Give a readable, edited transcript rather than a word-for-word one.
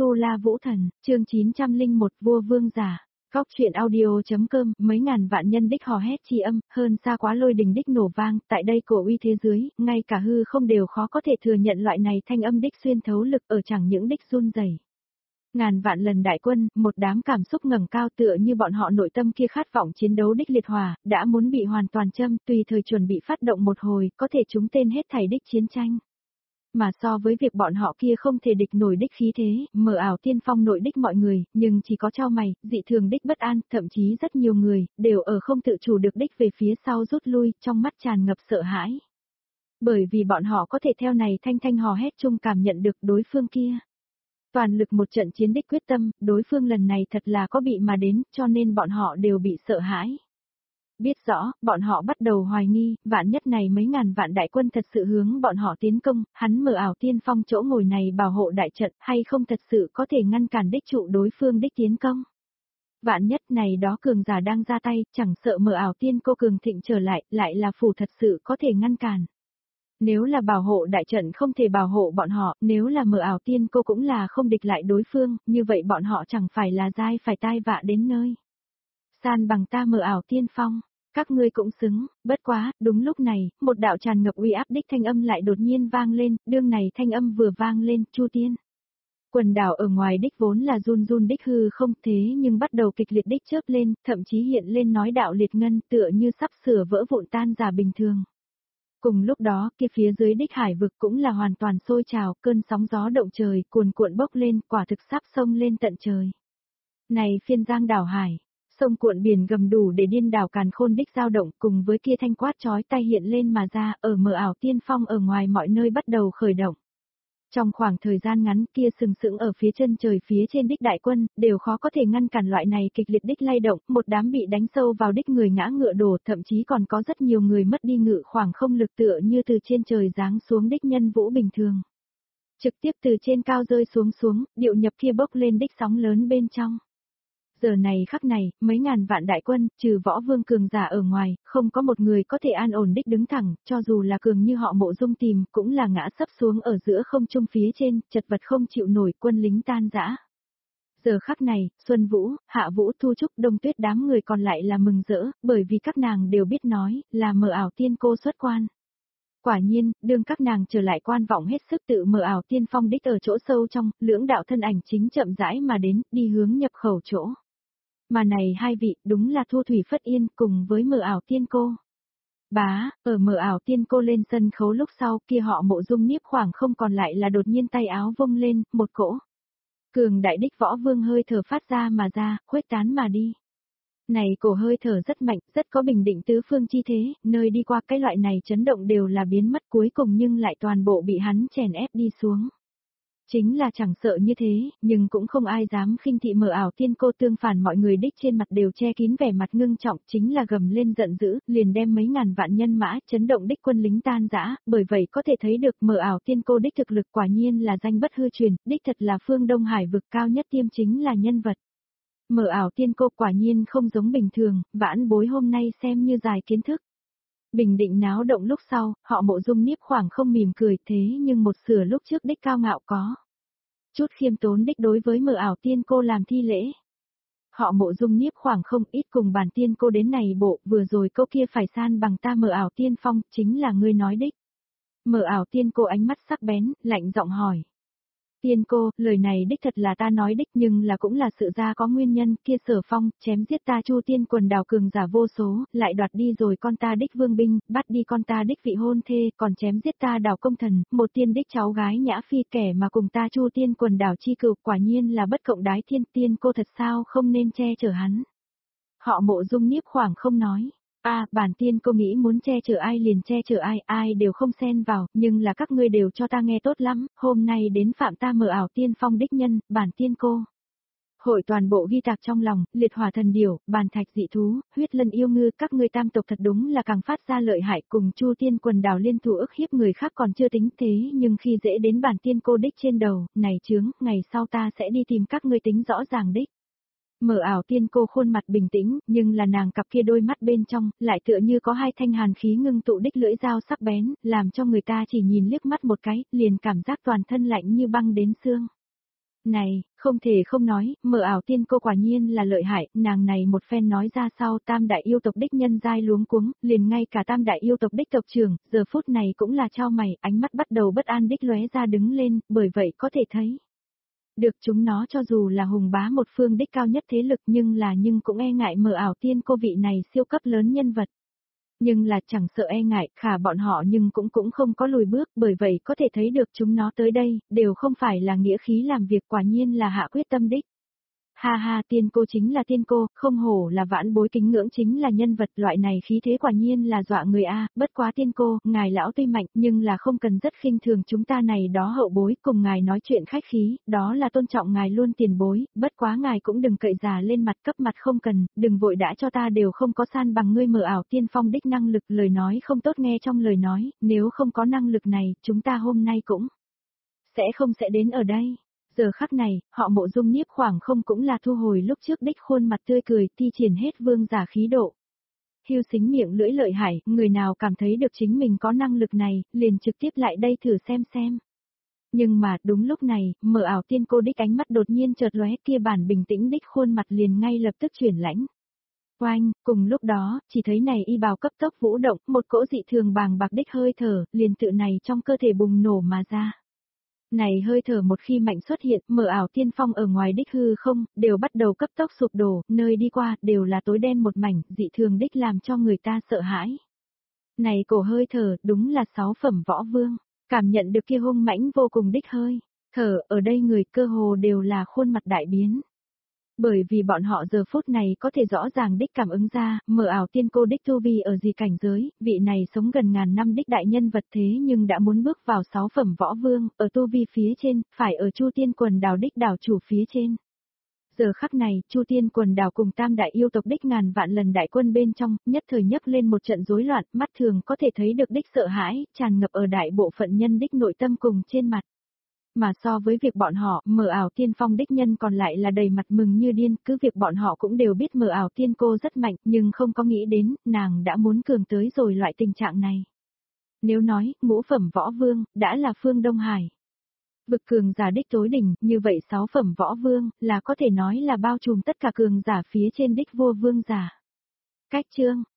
Tu La Vũ Thần, chương 901 Vua Vương Giả. Góc truyện audio.com, mấy ngàn vạn nhân đích hò hét chi âm, hơn xa quá lôi đình đích nổ vang, tại đây cổ uy thế dưới, ngay cả hư không đều khó có thể thừa nhận loại này thanh âm đích xuyên thấu lực ở chẳng những đích run rẩy. Ngàn vạn lần đại quân, một đám cảm xúc ngẩng cao tựa như bọn họ nội tâm kia khát vọng chiến đấu đích liệt hỏa, đã muốn bị hoàn toàn châm, tùy thời chuẩn bị phát động một hồi, có thể trúng tên hết thảy đích chiến tranh. Mà so với việc bọn họ kia không thể địch nổi đích khí thế, mờ ảo tiên phong nội đích mọi người, nhưng chỉ có trao mày, dị thường đích bất an, thậm chí rất nhiều người, đều ở không tự chủ được đích về phía sau rút lui, trong mắt tràn ngập sợ hãi. Bởi vì bọn họ có thể theo này thanh thanh hò hét chung cảm nhận được đối phương kia. Toàn lực một trận chiến đích quyết tâm, đối phương lần này thật là có bị mà đến, cho nên bọn họ đều bị sợ hãi. Biết rõ, bọn họ bắt đầu hoài nghi, vạn nhất này mấy ngàn vạn đại quân thật sự hướng bọn họ tiến công, hắn mở ảo tiên phong chỗ ngồi này bảo hộ đại trận, hay không thật sự có thể ngăn cản đích trụ đối phương đích tiến công. Vạn nhất này đó cường giả đang ra tay, chẳng sợ mở ảo tiên cô cường thịnh trở lại là phù thật sự có thể ngăn cản. Nếu là bảo hộ đại trận không thể bảo hộ bọn họ, nếu là mở ảo tiên cô cũng là không địch lại đối phương, như vậy bọn họ chẳng phải là dai phải tai vạ đến nơi. San bằng ta mở ảo tiên phong. Các ngươi cũng xứng, bất quá, đúng lúc này, một đạo tràn ngập uy áp đích thanh âm lại đột nhiên vang lên, đương này thanh âm vừa vang lên, Chu Tiên. Quần đảo ở ngoài đích vốn là run run đích hư không thế nhưng bắt đầu kịch liệt đích chớp lên, thậm chí hiện lên nói đạo liệt ngân tựa như sắp sửa vỡ vụn tan ra bình thường. Cùng lúc đó, kia phía dưới đích hải vực cũng là hoàn toàn sôi trào, cơn sóng gió động trời, cuồn cuộn bốc lên, quả thực sắp sông lên tận trời. Này phiên giang đảo hải. Sông cuộn biển gầm đủ để điên đảo càn khôn đích dao động cùng với kia thanh quát chói tai hiện lên mà ra ở mờ ảo tiên phong ở ngoài mọi nơi bắt đầu khởi động. Trong khoảng thời gian ngắn kia sừng sững ở phía chân trời phía trên đích đại quân đều khó có thể ngăn cản loại này kịch liệt đích lay động, một đám bị đánh sâu vào đích người ngã ngựa đổ thậm chí còn có rất nhiều người mất đi ngự khoảng không lực tựa như từ trên trời giáng xuống đích nhân vũ bình thường. Trực tiếp từ trên cao rơi xuống, điệu nhập kia bốc lên đích sóng lớn bên trong. Giờ này khắc này, mấy ngàn vạn đại quân, trừ võ vương cường giả ở ngoài, không có một người có thể an ổn đích đứng thẳng, cho dù là cường như họ Mộ Dung tìm, cũng là ngã sấp xuống ở giữa không trung phía trên, chật vật không chịu nổi, quân lính tan rã. Giờ khắc này, Xuân Vũ, Hạ Vũ, Thu Trúc, Đông Tuyết đám người còn lại là mừng rỡ, bởi vì các nàng đều biết nói, là mờ ảo tiên cô xuất quan. Quả nhiên, đương các nàng trở lại quan vọng hết sức tự mờ ảo tiên phong đích ở chỗ sâu trong, lưỡng đạo thân ảnh chính chậm rãi mà đến, đi hướng nhập khẩu chỗ. Mà này hai vị, đúng là Thu Thủy Phất Yên cùng với mờ ảo tiên cô. Ở mờ ảo tiên cô lên sân khấu lúc sau kia họ Mộ Dung Niếp khoảng không còn lại là đột nhiên tay áo vung lên, một cỗ. Cường đại đích võ vương hơi thở phát ra mà ra, khuếch tán mà đi. Này cổ hơi thở rất mạnh, rất có bình định tứ phương chi thế, nơi đi qua cái loại này chấn động đều là biến mất cuối cùng nhưng lại toàn bộ bị hắn chèn ép đi xuống. Chính là chẳng sợ như thế, nhưng cũng không ai dám khinh thị mờ ảo tiên cô tương phản mọi người đích trên mặt đều che kín vẻ mặt ngưng trọng chính là gầm lên giận dữ, liền đem mấy ngàn vạn nhân mã chấn động đích quân lính tan rã, bởi vậy có thể thấy được mờ ảo tiên cô đích thực lực quả nhiên là danh bất hư truyền, đích thật là phương Đông Hải vực cao nhất tiêm chính là nhân vật. Mờ ảo tiên cô quả nhiên không giống bình thường, vãn bối hôm nay xem như dài kiến thức. Bình định náo động lúc sau, họ Mộ Dung Niếp khoảng không mỉm cười thế nhưng một sửa lúc trước đích cao ngạo có. Chút khiêm tốn đích đối với mờ ảo tiên cô làm thi lễ. Họ Mộ Dung Niếp khoảng không ít cùng bản tiên cô đến này bộ vừa rồi câu kia phải san bằng ta mờ ảo tiên phong chính là ngươi nói đích. Mờ ảo tiên cô ánh mắt sắc bén, lạnh giọng hỏi. Tiên cô, lời này đích thật là ta nói đích nhưng là cũng là sự ra có nguyên nhân kia Sở Phong, chém giết ta Chu Tiên quần đảo cường giả vô số, lại đoạt đi rồi con ta đích vương binh, bắt đi con ta đích vị hôn thê, còn chém giết ta đảo công thần, một tiên đích cháu gái Nhã Phi kẻ mà cùng ta Chu Tiên quần đảo chi cựu quả nhiên là bất cộng đái thiên tiên cô thật sao không nên che chở hắn. Họ Mộ Dung Niếp khoảng không nói. Bản tiên cô nghĩ muốn che chở ai liền che chở ai, ai đều không xen vào, nhưng là các ngươi đều cho ta nghe tốt lắm, hôm nay đến phạm ta mờ ảo tiên phong đích nhân, bản tiên cô. Hội toàn bộ ghi tạc trong lòng, liệt hỏa thần điểu, bàn thạch dị thú, huyết lân yêu ngư, các ngươi tam tộc thật đúng là càng phát ra lợi hại cùng Chu Tiên quần đảo liên thủ ức hiếp người khác còn chưa tính thế nhưng khi dễ đến bản tiên cô đích trên đầu, này chướng, ngày sau ta sẽ đi tìm các ngươi tính rõ ràng đích. Mờ ảo tiên cô khuôn mặt bình tĩnh, nhưng là nàng cặp kia đôi mắt bên trong, lại tựa như có hai thanh hàn khí ngưng tụ đích lưỡi dao sắc bén, làm cho người ta chỉ nhìn liếc mắt một cái, liền cảm giác toàn thân lạnh như băng đến xương. Này, không thể không nói, mờ ảo tiên cô quả nhiên là lợi hại, nàng này một phen nói ra sau tam đại yêu tộc đích nhân giai luống cuống, liền ngay cả tam đại yêu tộc đích tộc trưởng, giờ phút này cũng là trao mày, ánh mắt bắt đầu bất an đích lóe ra đứng lên, bởi vậy có thể thấy. Được chúng nó cho dù là hùng bá một phương đích cao nhất thế lực nhưng cũng e ngại mờ ảo tiên cô vị này siêu cấp lớn nhân vật. Nhưng là chẳng sợ e ngại, khả bọn họ nhưng cũng không có lùi bước, bởi vậy có thể thấy được chúng nó tới đây, đều không phải là nghĩa khí làm việc, quả nhiên là hạ quyết tâm đích. Ha ha, tiên cô chính là tiên cô, không hổ là vãn bối kính ngưỡng chính là nhân vật, loại này khí thế quả nhiên là dọa người a, bất quá tiên cô, ngài lão tuy mạnh, nhưng là không cần rất khinh thường chúng ta này đó hậu bối, cùng ngài nói chuyện khách khí, đó là tôn trọng ngài luôn tiền bối, bất quá ngài cũng đừng cậy già lên mặt cấp mặt không cần, đừng vội đã cho ta đều không có san bằng ngươi mờ ảo tiên phong đích năng lực, lời nói không tốt nghe trong lời nói, nếu không có năng lực này, chúng ta hôm nay cũng sẽ đến ở đây. Giờ khắc này, họ Mộ Dung Niếp khoảng không cũng là thu hồi lúc trước đích khuôn mặt tươi cười, thi triển hết vương giả khí độ. Hưu xính miệng lưỡi lợi hại, người nào cảm thấy được chính mình có năng lực này, liền trực tiếp lại đây thử xem. Nhưng mà, đúng lúc này, mờ ảo tiên cô đích ánh mắt đột nhiên chợt lóe, kia bản bình tĩnh đích khuôn mặt liền ngay lập tức chuyển lãnh. Oanh, cùng lúc đó, chỉ thấy này y bào cấp tốc vũ động, một cỗ dị thường bàng bạc đích hơi thở, liền tự này trong cơ thể bùng nổ mà ra. Này hơi thở một khi mạnh xuất hiện, mờ ảo tiên phong ở ngoài đích hư không, đều bắt đầu cấp tốc sụp đổ, nơi đi qua, đều là tối đen một mảnh, dị thường đích làm cho người ta sợ hãi. Này cổ hơi thở, đúng là 6 phẩm võ vương, cảm nhận được kia hung mãnh vô cùng đích hơi thở, ở đây người cơ hồ đều là khuôn mặt đại biến. Bởi vì bọn họ giờ phút này có thể rõ ràng đích cảm ứng ra, mờ ảo tiên cô đích tu vi ở gì cảnh giới, vị này sống gần ngàn năm đích đại nhân vật thế nhưng đã muốn bước vào 6 phẩm võ vương, ở tu vi phía trên, phải ở Chu Tiên quần đảo đích đảo chủ phía trên. Giờ khắc này, Chu Tiên quần đảo cùng tam đại yêu tộc đích ngàn vạn lần đại quân bên trong, nhất thời nhấc lên một trận rối loạn, mắt thường có thể thấy được đích sợ hãi, tràn ngập ở đại bộ phận nhân đích nội tâm cùng trên mặt. Mà so với việc bọn họ, mờ ảo tiên phong đích nhân còn lại là đầy mặt mừng như điên, cứ việc bọn họ cũng đều biết mờ ảo tiên cô rất mạnh, nhưng không có nghĩ đến, nàng đã muốn cường tới rồi loại tình trạng này. Nếu nói, ngũ phẩm võ vương, đã là Phương Đông Hải. Vực cường giả đích tối đỉnh, như vậy 6 phẩm võ vương, là có thể nói là bao trùm tất cả cường giả phía trên đích vua vương giả. Cách chương